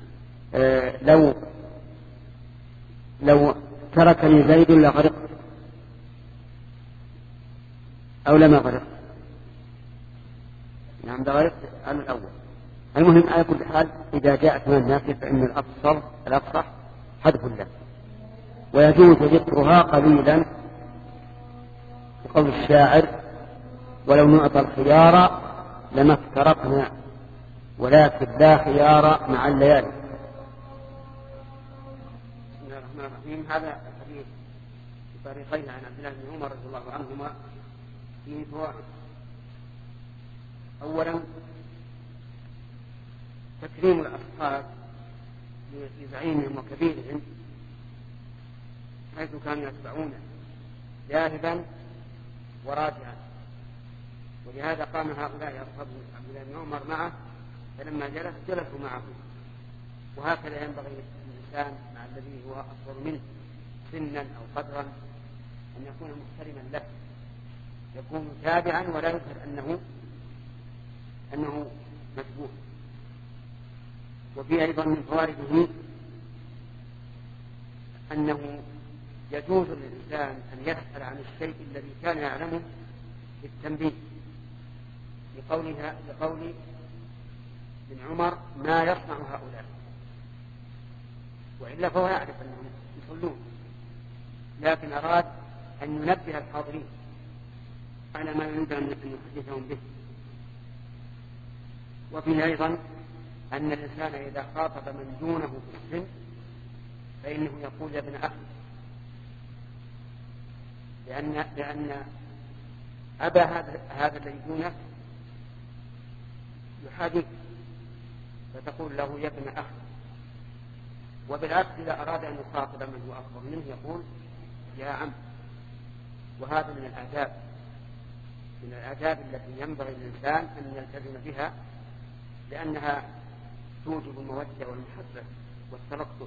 لو تركني زيد لغرقت أو لما غرقت. نعم لغرقت على الأول. المهم على كل حال إذا جاءت من النافية فإن الأفصح حذف الله، ويجوز ذكرها قليلا بقول الشاعر ولو نعطى الخيار لما افترقنا ولكن لا خيار مع الليالي. بسم الله الرحمن الرحيم. هذا الحديث بطريقين عن عبد الله بن عمر رضي الله عنهما فيه فوائد. أولا تكريم الأصحاب لزعيمهم وكبيرهم حيث كانوا يتبعونه ذاهبا وراجعا، ولهذا قام هؤلاء أصحاب عبد الله بن عمر معه، فلما جلسوا معه. وهكذا ينبغي الإنسان مع الذي هو أصغر منه سنا أو قدرا أن يكون محترما له، يكون تابعا ولا يظهر أنه مشبوه. وفي أيضا من فوائده أنه يجوز للإنسان أن يسأل عن الشيء الذي كان يعلمه بالتنبيه، لقول ابن عمر ما يصنع هؤلاء، وإلا فهو يعرف أنهم يصلون. لكن أراد أن ينبه الحاضرين على ما يريد أن يحدثهم به. وفيه أيضا أن الإنسان إذا خاطب من دونه في السن فإنه يقول يا ابن أخي، لأن أبا هذا الذي دونك يحادث، فتقول له يا ابن أخي. وبالعكس إذا أراد أن يخاطب من هو أكبر منه يقول يا عم. وهذا من الآداب التي ينبغي للإنسان أن يلتزم بها، لأنها توجب المودة والمحبة والتلطف.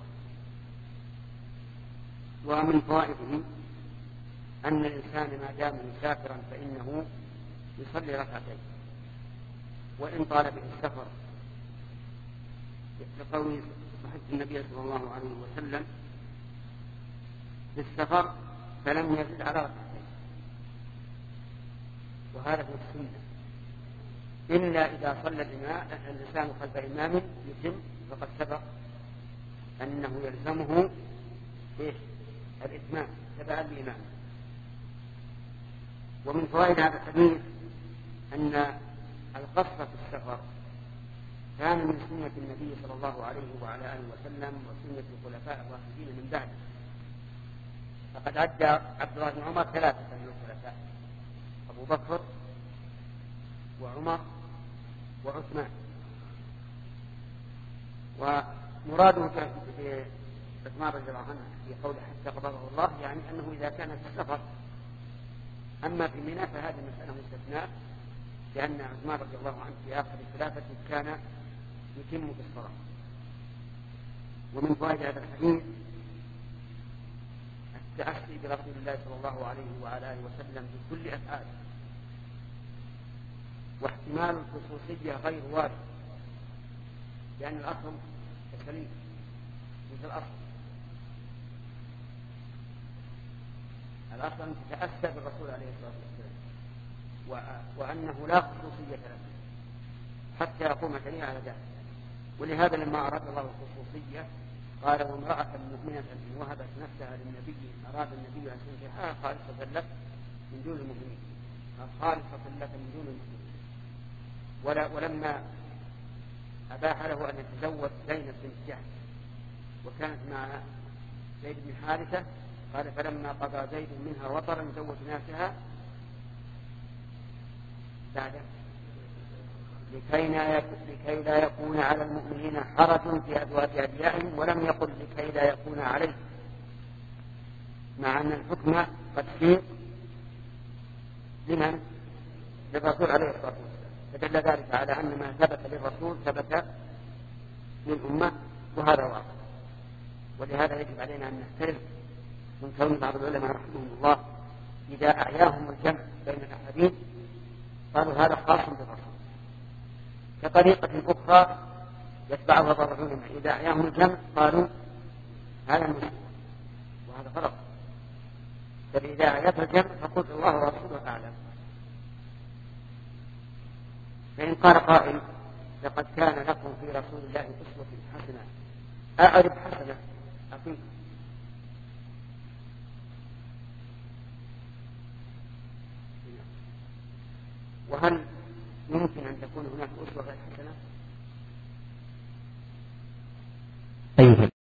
ومن فوائده أن الإنسان ما دام مسافرا فإنه يصلي ركعتين وإن طال به السفر، لقول صحيح النبي صلى الله عليه وسلم في السفر فلم يزد على ركعتين، وهذا هو السنة، إلا إذا صلى الإنسان خلف إمام يتم، فقد سبق أنه يلزمه الإتمام تبعا لإمامه. ومن فوائد هذا الحديث أن القصر في السفر كان من سنة النبي صلى الله عليه وعلى آله وسلم وسنة الخلفاء الراشدين من بعده. فقد عد عبد الله بن عمر 3 من الخلفاء: أبو بكر وعمر وعثمان. ومراده في عثمان رضي الله عنه في قوله حتى قبضه الله، يعني أنه إذا كان في السفر. أما في منى فهذه مسألة مستثناء، لأن عثمان رضي الله عنه في آخر خلافته كان يتم في الصلاة. ومن فوائد هذا الحديث التأسي برسول الله صلى الله عليه وعلى آله وسلم بكل أفعاله، واحتمال الخصوصية غير وارد، لأن الأصل السليم مثل الأصل أن تتأسى بالرسول عليه الصلاة والسلام، وأنه لا خصوصية له حتى يقوم دليل على ذلك. ولهذا لما أراد الله الخصوصية قال: وامرأة مؤمنة إن وهبت نفسها للنبي أراد النبي أن تنكحها خالصة لك من دون المؤمنين، خالصة لك من دون المؤمنين. ولما أباح له أن يتزوج زينب بنت جحش وكانت مع زيد بن حارثة، قال: فلما قضى زيد منها وطرا زوجناكها بعده لكي لا يكون على المؤمنين حرج في أزواج أدعيائهم، ولم يقل لكي لا يكون عليه، مع أن الحكم قد سيق لمن؟ للرسول عليه الصلاة والسلام. فدل ذلك على أن ما ثبت للرسول ثبت للأمة، وهذا واضح. ولهذا يجب علينا أن نحترم من كون بعض العلماء رحمهم الله إذا أعياهم الجمع بين الأحاديث قالوا هذا خاص بالرسول، كطريقة أخرى يتبعها بعض العلماء إذا أعياهم الجمع قالوا هذا المسلم، وهذا غلط. فإذا أعياته الجمع فقل الله ورسوله أعلم. فإن قال قائل: لقد كان لكم في رسول الله أسوة حسنة، أعرف حسنة أقيم. وهل يمكن أن تكون هناك أسوة غير حسنة؟